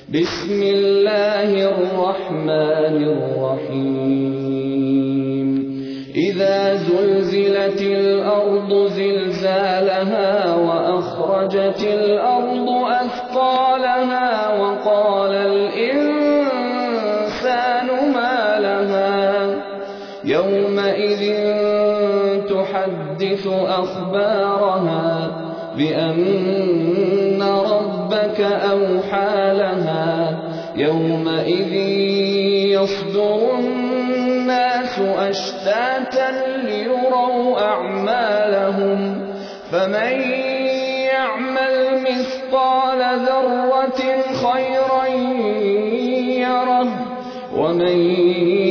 بسم الله الرحمن الرحيم إذا زلزلت الأرض زلزالها وأخرجت الأرض أثقالها وقال الإنسان ما لها يومئذ تحدث أخبارها بأن ربك أوحى لها يومئذ يصدر الناس أشتاتا ليروا أعمالهم فمن يعمل مثقال ذرة خيرا يره ومن